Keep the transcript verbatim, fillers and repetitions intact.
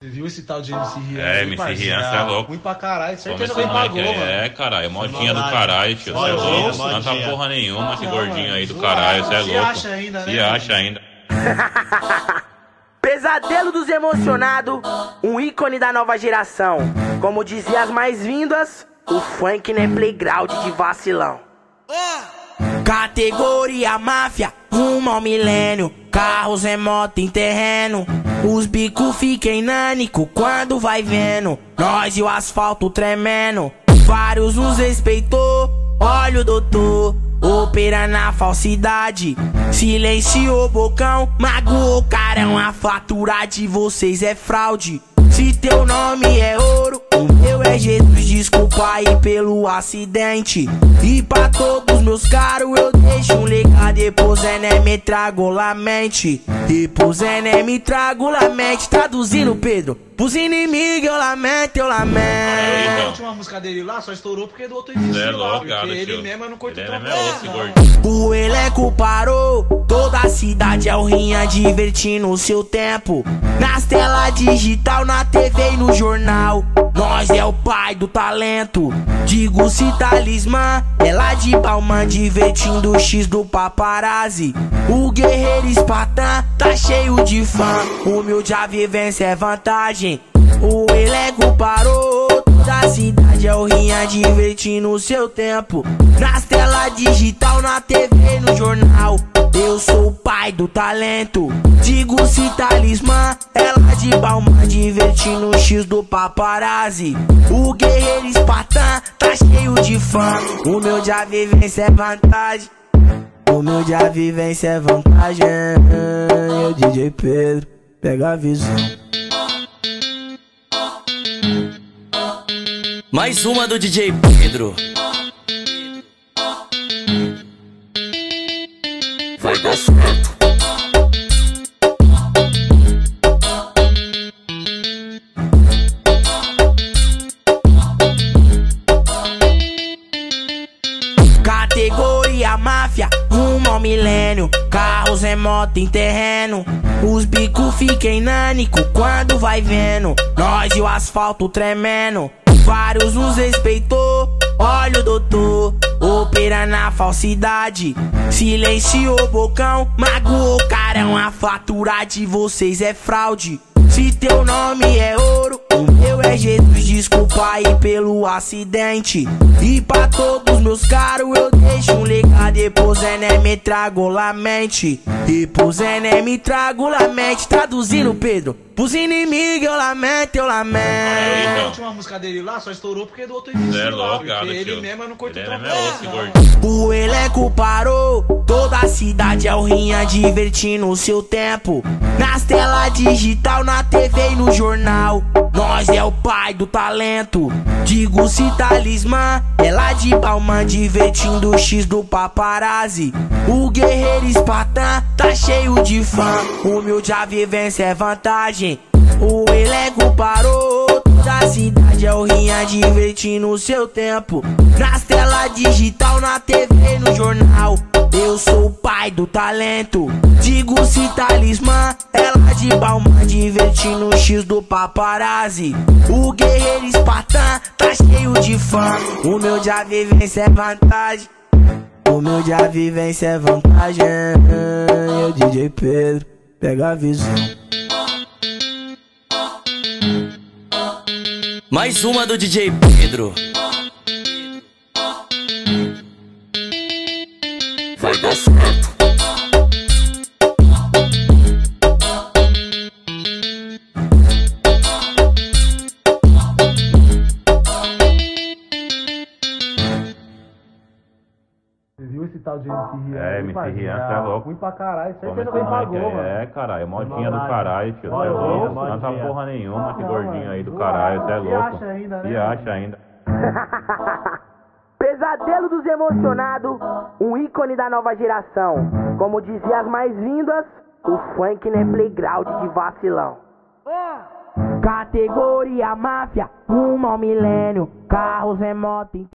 Você viu esse tal de M C Rian? É, M C Rian, você é louco. Ruim pra caralho, certeza Como que esse pagou, moleque mano. é, caralho, modinha do maldade. caralho, tio. Você é Modinha, louco. Não modinha. canta porra nenhuma, esse Não, gordinho mano, aí do zoado. caralho, você é Se louco. acha ainda, né, Se mano? acha ainda. Pesadelo dos emocionados, um ícone da nova geração. Como dizia as mais-vindas, o funk não é playground de vacilão. Categoria máfia, rumo ao milênio. Carros é moto em terreno. Os bicos ficam nânico quando vai vendo nós e o asfalto tremendo. Vários nos respeitou, olha o doutor, opera na falsidade. Silenciou o bocão, magoou o carão. A fatura de vocês é fraude. Se teu nome é ouro, o meu é Jesus. Desculpa aí pelo acidente. E pra todos meus caros eu deixo um legado. Depois é né me trago lamente. Depois é né me trago lamente. Traduzindo, Pedro, pros inimigos eu lamento, eu lamento. A última música dele lá só estourou porque do outro início Você é lá. louco, Porque cara, ele tio. mesmo não curte Ele o é trabalho. mesmo esse gordinho. O elenco parou, toda a cidade é o Rinha divertindo o seu tempo. Nas telas digital, na T V e no jornal, nós é o pai do talento. Digo-se talismã, é lá de Balmain divertindo o X do paparazzi. O guerreiro Espartan tá cheio de fã, humilde a vivência é vantagem. O elenco parou, toda a cidade é o Rinha divertindo o seu tempo. Nas telas digital, na T V e no jornal, eu sou o pai do talento. Digo-se talismã, é lá de Balmain divertindo o X do paparazzi. O guerreiro Espartan tá cheio de fã, humilde a vivência é vantagem. Humilde a vivência é vantagem. E o D J Pedro pega a visão. Mais uma do D J Pedro. Vai dar certo. Categoria máfia, rumo ao milênio. Carros é moto em terreno. Os bicos ficam nânico quando vai vendo nós e o asfalto tremendo. Vários nos respeitou, olha o doutor, opera na falsidade. Silenciou o bocão, magoou o carão. A fatura de vocês é fraude. Se teu nome é ouro, o meu é Jesus. Desculpa aí pelo acidente. E pra todos meus caros eu deixo um legado. Depois é né me trago lamente. Depois é né me trago lamente. Traduzindo, Pedro, pros inimigos eu lamento, eu lamento. A última música dele lá só estourou porque do outro início Você é lá. louco, Porque cara, ele tio. mesmo não curte Ele o é trabalho. mesmo esse gordinho. O elenco parou, toda a cidade é o Rinha divertindo o seu tempo. Nas telas digital, na T V e no jornal, nós é o pai do talento. Digo-se talismã, é lá de Balmain divertindo o X do paparazzi. O guerreiro Espartan tá cheio de fã, humilde a vivência é vantagem. O elenco parou, toda a cidade é o Rinha divertindo o seu tempo. Nas telas digital, na T V e no jornal, eu sou o pai do talento. Digo-se talismã, é lá de Balmain divertindo o X do paparazzi. O guerreiro Espartan tá cheio de fã, humilde a vivência é vantagem. Humilde a vivência é vantagem. E o D J Pedro pega a visão. Mais uma do D J Pedro. Vai dar certo. Você viu esse tal de M C Rian? É, M C Rian, você é louco. Ruim pra caralho, Como certeza esse que pagou, moleque mano. é, caralho, modinha do Maldade. caralho, tio. Você é Modinha, louco. Não canta modinha. porra nenhuma, esse Não, gordinho mano, aí do zoado. caralho, você é Se louco. acha ainda, né, Se mano? acha ainda. Pesadelo dos emocionados, um ícone da nova geração. Como dizia as mais-vindas, o funk não é playground de vacilão. Categoria máfia, rumo ao milênio. Carros é moto em